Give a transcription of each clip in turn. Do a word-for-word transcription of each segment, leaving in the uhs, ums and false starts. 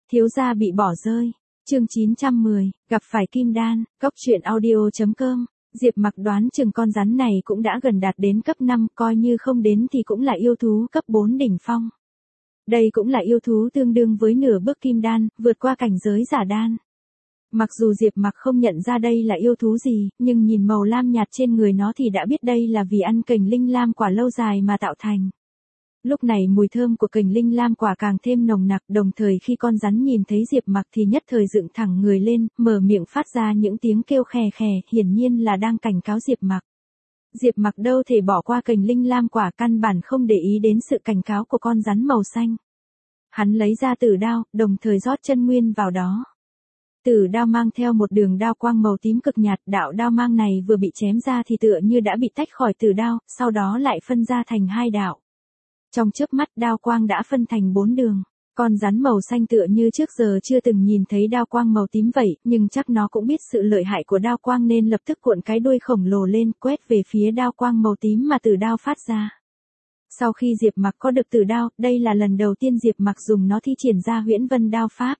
Thiếu gia bị bỏ rơi. Chương chín trăm mười, gặp phải kim đan. Cốc truyện audio chấm com. Diệp Mặc đoán chừng con rắn này cũng đã gần đạt đến cấp năm, coi như không đến thì cũng là yêu thú cấp bốn đỉnh phong. Đây cũng là yêu thú tương đương với nửa bước kim đan, vượt qua cảnh giới giả đan. Mặc dù Diệp Mặc không nhận ra đây là yêu thú gì, nhưng nhìn màu lam nhạt trên người nó thì đã biết đây là vì ăn cành linh lam quả lâu dài mà tạo thành. Lúc này mùi thơm của cành linh lam quả càng thêm nồng nặc, đồng thời khi con rắn nhìn thấy Diệp Mặc thì nhất thời dựng thẳng người lên, mở miệng phát ra những tiếng kêu khè khè, hiển nhiên là đang cảnh cáo Diệp Mặc. Diệp Mặc đâu thể bỏ qua cành linh lam quả, căn bản không để ý đến sự cảnh cáo của con rắn màu xanh. Hắn lấy ra tử đao, đồng thời rót chân nguyên vào đó. Tử đao mang theo một đường đao quang màu tím cực nhạt, đạo đao mang này vừa bị chém ra thì tựa như đã bị tách khỏi tử đao, sau đó lại phân ra thành hai đạo. Trong chớp mắt đao quang đã phân thành bốn đường. Con rắn màu xanh tựa như trước giờ chưa từng nhìn thấy đao quang màu tím vậy, nhưng chắc nó cũng biết sự lợi hại của đao quang nên lập tức cuộn cái đuôi khổng lồ lên, quét về phía đao quang màu tím mà tử đao phát ra. Sau khi Diệp Mặc có được tử đao, đây là lần đầu tiên Diệp Mặc dùng nó thi triển ra Huyễn Vân đao pháp.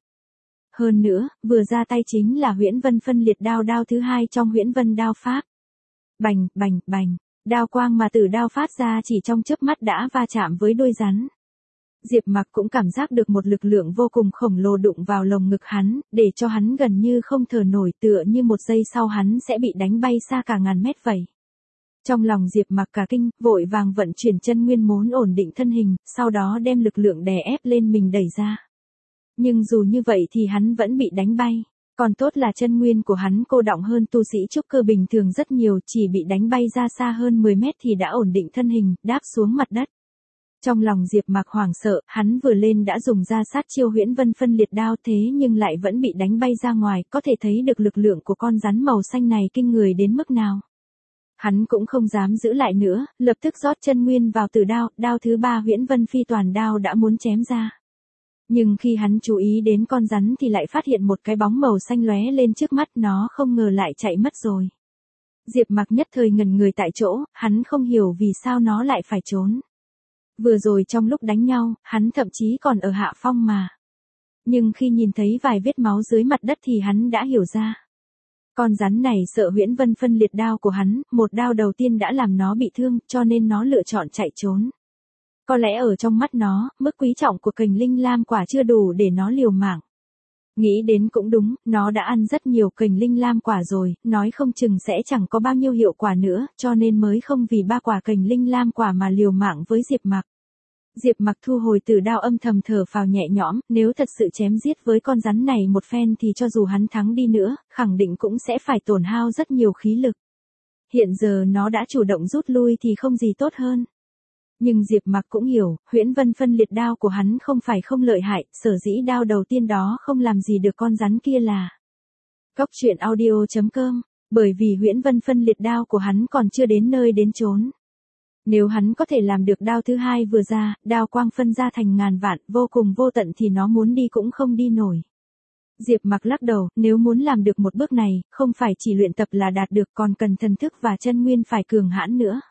Hơn nữa, vừa ra tay chính là Huyễn Vân phân liệt đao đao thứ hai trong Huyễn Vân đao pháp. Bành, bành, bành, đao quang mà tử đao phát ra chỉ trong chớp mắt đã va chạm với đuôi rắn. Diệp Mặc cũng cảm giác được một lực lượng vô cùng khổng lồ đụng vào lồng ngực hắn, để cho hắn gần như không thở nổi, tựa như một giây sau hắn sẽ bị đánh bay xa cả ngàn mét vậy. Trong lòng Diệp Mặc cả kinh, vội vàng vận chuyển chân nguyên muốn ổn định thân hình, sau đó đem lực lượng đè ép lên mình đẩy ra. Nhưng dù như vậy thì hắn vẫn bị đánh bay. Còn tốt là chân nguyên của hắn cô đọng hơn tu sĩ trúc cơ bình thường rất nhiều, chỉ bị đánh bay ra xa hơn mười mét thì đã ổn định thân hình, đáp xuống mặt đất. Trong lòng Diệp Mặc hoảng sợ, hắn vừa lên đã dùng ra sát chiêu Huyễn Vân phân liệt đao, thế nhưng lại vẫn bị đánh bay ra ngoài, có thể thấy được lực lượng của con rắn màu xanh này kinh người đến mức nào. Hắn cũng không dám giữ lại nữa, lập tức rót chân nguyên vào tử đao, đao thứ ba Huyễn Vân phi toàn đao đã muốn chém ra. Nhưng khi hắn chú ý đến con rắn thì lại phát hiện một cái bóng màu xanh lóe lên trước mắt, nó không ngờ lại chạy mất rồi. Diệp Mặc nhất thời ngẩn người tại chỗ, hắn không hiểu vì sao nó lại phải trốn. Vừa rồi trong lúc đánh nhau, hắn thậm chí còn ở hạ phong mà. Nhưng khi nhìn thấy vài vết máu dưới mặt đất thì hắn đã hiểu ra. Con rắn này sợ Huyễn Vân phân liệt đao của hắn, một đao đầu tiên đã làm nó bị thương, cho nên nó lựa chọn chạy trốn. Có lẽ ở trong mắt nó, mức quý trọng của cành linh lam quả chưa đủ để nó liều mạng. Nghĩ đến cũng đúng, nó đã ăn rất nhiều cành linh lam quả rồi, nói không chừng sẽ chẳng có bao nhiêu hiệu quả nữa, cho nên mới không vì ba quả cành linh lam quả mà liều mạng với Diệp Mặc. Diệp Mặc thu hồi tử đao, âm thầm thở phào nhẹ nhõm, nếu thật sự chém giết với con rắn này một phen thì cho dù hắn thắng đi nữa, khẳng định cũng sẽ phải tổn hao rất nhiều khí lực. Hiện giờ nó đã chủ động rút lui thì không gì tốt hơn. Nhưng Diệp Mặc cũng hiểu, Huyễn Vân phân liệt đao của hắn không phải không lợi hại, sở dĩ đao đầu tiên đó không làm gì được con rắn kia là Cốc truyện audio chấm com, bởi vì Huyễn Vân phân liệt đao của hắn còn chưa đến nơi đến chốn. Nếu hắn có thể làm được đao thứ hai vừa ra, đao quang phân ra thành ngàn vạn, vô cùng vô tận thì nó muốn đi cũng không đi nổi. Diệp Mặc lắc đầu, nếu muốn làm được một bước này, không phải chỉ luyện tập là đạt được, còn cần thần thức và chân nguyên phải cường hãn nữa.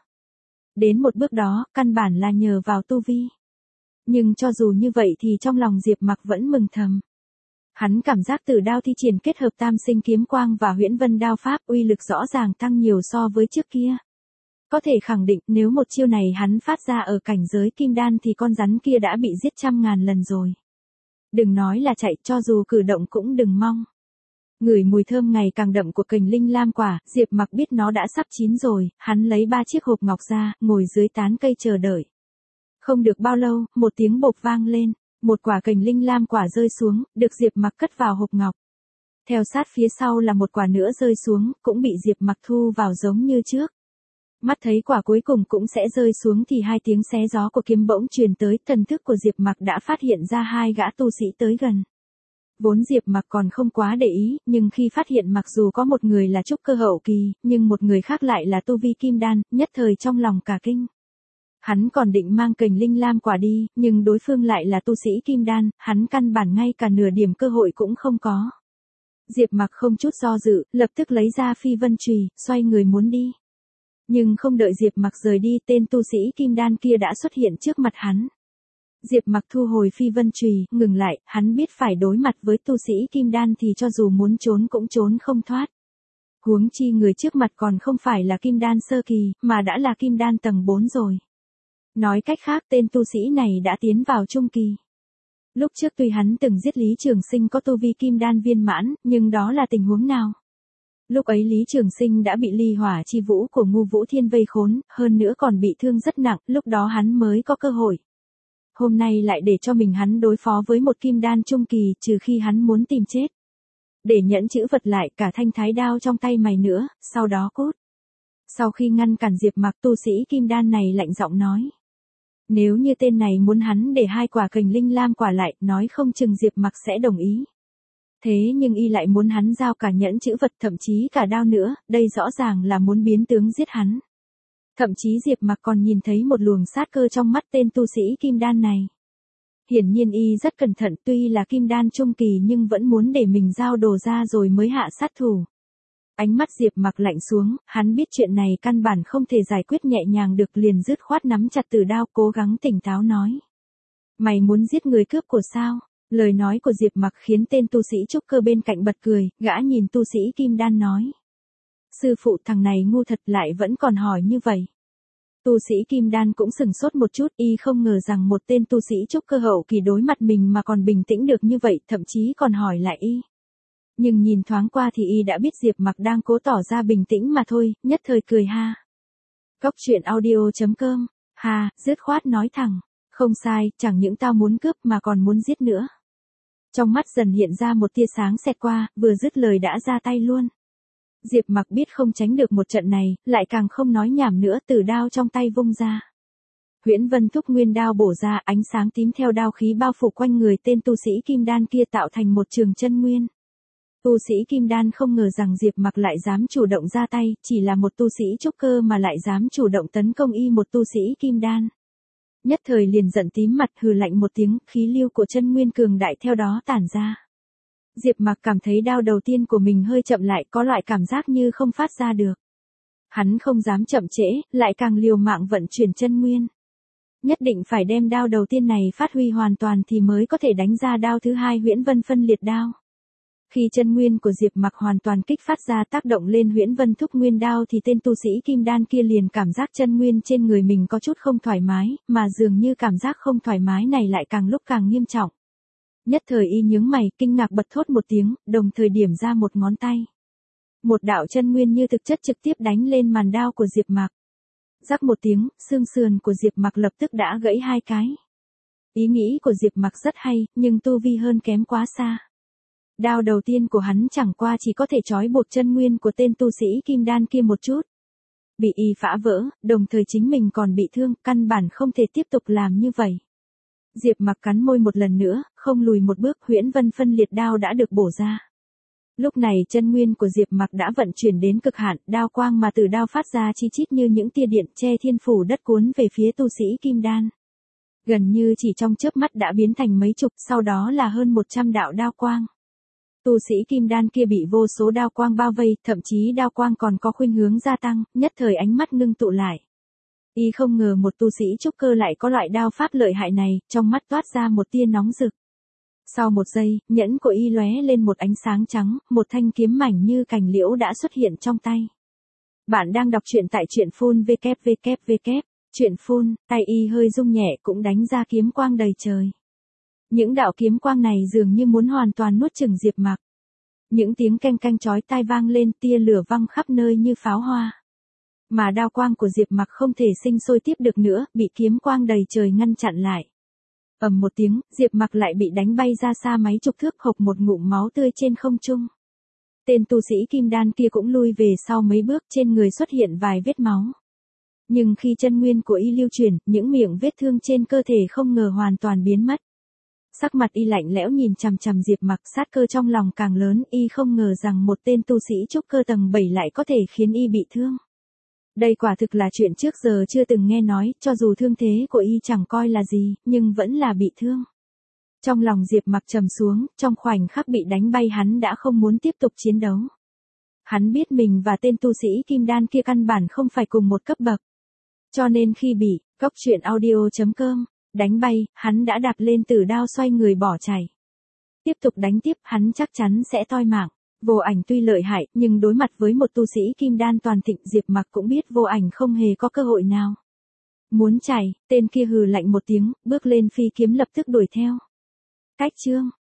Đến một bước đó, căn bản là nhờ vào tu vi. Nhưng cho dù như vậy thì trong lòng Diệp Mặc vẫn mừng thầm. Hắn cảm giác tử đao thi triển kết hợp tam sinh kiếm quang và Huyễn Vân đao pháp, uy lực rõ ràng tăng nhiều so với trước kia. Có thể khẳng định nếu một chiêu này hắn phát ra ở cảnh giới kim đan thì con rắn kia đã bị giết trăm ngàn lần rồi. Đừng nói là chạy, cho dù cử động cũng đừng mong. Ngửi mùi thơm ngày càng đậm của cành linh lam quả, Diệp Mặc biết nó đã sắp chín rồi, hắn lấy ba chiếc hộp ngọc ra, ngồi dưới tán cây chờ đợi. Không được bao lâu, một tiếng bộp vang lên, một quả cành linh lam quả rơi xuống, được Diệp Mặc cất vào hộp ngọc. Theo sát phía sau là một quả nữa rơi xuống, cũng bị Diệp Mặc thu vào giống như trước. Mắt thấy quả cuối cùng cũng sẽ rơi xuống thì hai tiếng xé gió của kiếm bỗng truyền tới, thần thức của Diệp Mặc đã phát hiện ra hai gã tu sĩ tới gần. Vốn Diệp Mặc còn không quá để ý, nhưng khi phát hiện mặc dù có một người là trúc cơ hậu kỳ, nhưng một người khác lại là tu vi kim đan, nhất thời trong lòng cả kinh. Hắn còn định mang cành linh lam quả đi, nhưng đối phương lại là tu sĩ kim đan, hắn căn bản ngay cả nửa điểm cơ hội cũng không có. Diệp Mặc không chút do dự, lập tức lấy ra phi vân chùy, xoay người muốn đi. Nhưng không đợi Diệp Mặc rời đi, tên tu sĩ kim đan kia đã xuất hiện trước mặt hắn. Diệp Mặc thu hồi phi vân chùy, ngừng lại, hắn biết phải đối mặt với tu sĩ kim đan thì cho dù muốn trốn cũng trốn không thoát. Huống chi người trước mặt còn không phải là kim đan sơ kỳ, mà đã là kim đan tầng bốn rồi. Nói cách khác tên tu sĩ này đã tiến vào trung kỳ. Lúc trước tuy hắn từng giết Lý Trường Sinh có tu vi kim đan viên mãn, nhưng đó là tình huống nào? Lúc ấy Lý Trường Sinh đã bị ly hỏa chi vũ của Ngu Vũ Thiên vây khốn, hơn nữa còn bị thương rất nặng, lúc đó hắn mới có cơ hội. Hôm nay lại để cho mình hắn đối phó với một kim đan trung kỳ, trừ khi hắn muốn tìm chết. Để nhẫn chữ vật lại cả thanh thái đao trong tay mày nữa, sau đó cút. Sau khi ngăn cản Diệp Mặc, tu sĩ kim đan này lạnh giọng nói. Nếu như tên này muốn hắn để hai quả kình linh lam quả lại, nói không chừng Diệp Mặc sẽ đồng ý. Thế nhưng y lại muốn hắn giao cả nhẫn chữ vật, thậm chí cả đao nữa, đây rõ ràng là muốn biến tướng giết hắn. Thậm chí Diệp Mặc còn nhìn thấy một luồng sát cơ trong mắt tên tu sĩ kim đan này. Hiển nhiên y rất cẩn thận, tuy là kim đan trung kỳ nhưng vẫn muốn để mình giao đồ ra rồi mới hạ sát thủ. Ánh mắt Diệp Mặc lạnh xuống, hắn biết chuyện này căn bản không thể giải quyết nhẹ nhàng được, liền dứt khoát nắm chặt từ đao, cố gắng tỉnh táo nói. Mày muốn giết người cướp của sao? Lời nói của Diệp Mặc khiến tên tu sĩ trúc cơ bên cạnh bật cười, gã nhìn tu sĩ kim đan nói. Sư phụ, thằng này ngu thật, lại vẫn còn hỏi như vậy. Tu sĩ kim đan cũng sừng sốt một chút, y không ngờ rằng một tên tu sĩ trúc cơ hậu kỳ đối mặt mình mà còn bình tĩnh được như vậy, thậm chí còn hỏi lại y. Nhưng nhìn thoáng qua thì y đã biết Diệp Mặc đang cố tỏ ra bình tĩnh mà thôi, nhất thời cười ha. Cóc truyện audio chấm com, ha, dứt khoát nói thẳng. Không sai, chẳng những tao muốn cướp mà còn muốn giết nữa. Trong mắt dần hiện ra một tia sáng xẹt qua, vừa dứt lời đã ra tay luôn. Diệp Mặc biết không tránh được một trận này, lại càng không nói nhảm nữa, từ đao trong tay vung ra. Huyễn Vân Thúc Nguyên đao bổ ra, ánh sáng tím theo đao khí bao phủ quanh người tên tu sĩ kim đan kia tạo thành một trường chân nguyên. Tu sĩ kim đan không ngờ rằng Diệp Mặc lại dám chủ động ra tay, chỉ là một tu sĩ trúc cơ mà lại dám chủ động tấn công y một tu sĩ kim đan. Nhất thời liền giận tím mặt, hừ lạnh một tiếng, khí lưu của chân nguyên cường đại theo đó tản ra. Diệp Mặc cảm thấy đao đầu tiên của mình hơi chậm lại, có loại cảm giác như không phát ra được. Hắn không dám chậm trễ, lại càng liều mạng vận chuyển chân nguyên. Nhất định phải đem đao đầu tiên này phát huy hoàn toàn thì mới có thể đánh ra đao thứ hai Huyễn Vân phân liệt đao. Khi chân nguyên của Diệp Mặc hoàn toàn kích phát ra tác động lên Huyễn Vân Thúc Nguyên đao thì tên tu sĩ kim đan kia liền cảm giác chân nguyên trên người mình có chút không thoải mái, mà dường như cảm giác không thoải mái này lại càng lúc càng nghiêm trọng. Nhất thời y nhướng mày, kinh ngạc bật thốt một tiếng, đồng thời điểm ra một ngón tay. Một đạo chân nguyên như thực chất trực tiếp đánh lên màn đao của Diệp Mặc. Rắc một tiếng, xương sườn của Diệp Mặc lập tức đã gãy hai cái. Ý nghĩ của Diệp Mặc rất hay, nhưng tu vi hơn kém quá xa. Đao đầu tiên của hắn chẳng qua chỉ có thể trói buộc chân nguyên của tên tu sĩ kim đan kia một chút. Bị y phá vỡ, đồng thời chính mình còn bị thương, căn bản không thể tiếp tục làm như vậy. Diệp Mặc cắn môi một lần nữa, không lùi một bước, Huyễn Vân phân liệt đao đã được bổ ra. Lúc này chân nguyên của Diệp Mặc đã vận chuyển đến cực hạn, đao quang mà từ đao phát ra chi chít như những tia điện che thiên phủ đất cuốn về phía tu sĩ kim đan. Gần như chỉ trong chớp mắt đã biến thành mấy chục, sau đó là hơn một trăm đạo đao quang. Tu sĩ kim đan kia bị vô số đao quang bao vây, thậm chí đao quang còn có khuynh hướng gia tăng, nhất thời ánh mắt ngưng tụ lại. Y không ngờ một tu sĩ trúc cơ lại có loại đao pháp lợi hại này, trong mắt toát ra một tia nóng rực. Sau một giây, nhẫn của y lóe lên một ánh sáng trắng, một thanh kiếm mảnh như cành liễu đã xuất hiện trong tay. Bạn đang đọc truyện tại truyện phun vê kép vê kép vê kép, truyện phun, tay y hơi rung nhẹ cũng đánh ra kiếm quang đầy trời. Những đạo kiếm quang này dường như muốn hoàn toàn nuốt chửng Diệp Mặc. Những tiếng canh canh chói tai vang lên, tia lửa văng khắp nơi như pháo hoa. Mà đao quang của Diệp Mặc không thể sinh sôi tiếp được nữa, bị kiếm quang đầy trời ngăn chặn lại. Ầm một tiếng, Diệp Mặc lại bị đánh bay ra xa mấy chục thước, hộc một ngụm máu tươi trên không trung. Tên tu sĩ kim đan kia cũng lui về sau mấy bước, trên người xuất hiện vài vết máu. Nhưng khi chân nguyên của y lưu chuyển, những miệng vết thương trên cơ thể không ngờ hoàn toàn biến mất. Sắc mặt y lạnh lẽo nhìn chằm chằm Diệp Mặc, sát cơ trong lòng càng lớn, y không ngờ rằng một tên tu sĩ trúc cơ tầng bảy lại có thể khiến y bị thương. Đây quả thực là chuyện trước giờ chưa từng nghe nói, cho dù thương thế của y chẳng coi là gì, nhưng vẫn là bị thương. Trong lòng Diệp Mặc trầm xuống, trong khoảnh khắc bị đánh bay hắn đã không muốn tiếp tục chiến đấu. Hắn biết mình và tên tu sĩ kim đan kia căn bản không phải cùng một cấp bậc. Cho nên khi bị, cóc truyện audio chấm com Đánh bay, hắn đã đạp lên tử đao xoay người bỏ chạy. Tiếp tục đánh tiếp, hắn chắc chắn sẽ toi mạng. Vô Ảnh tuy lợi hại, nhưng đối mặt với một tu sĩ kim đan toàn thịnh, Diệp Mặc cũng biết Vô Ảnh không hề có cơ hội nào. Muốn chạy, tên kia hừ lạnh một tiếng, bước lên phi kiếm lập tức đuổi theo. Cách chương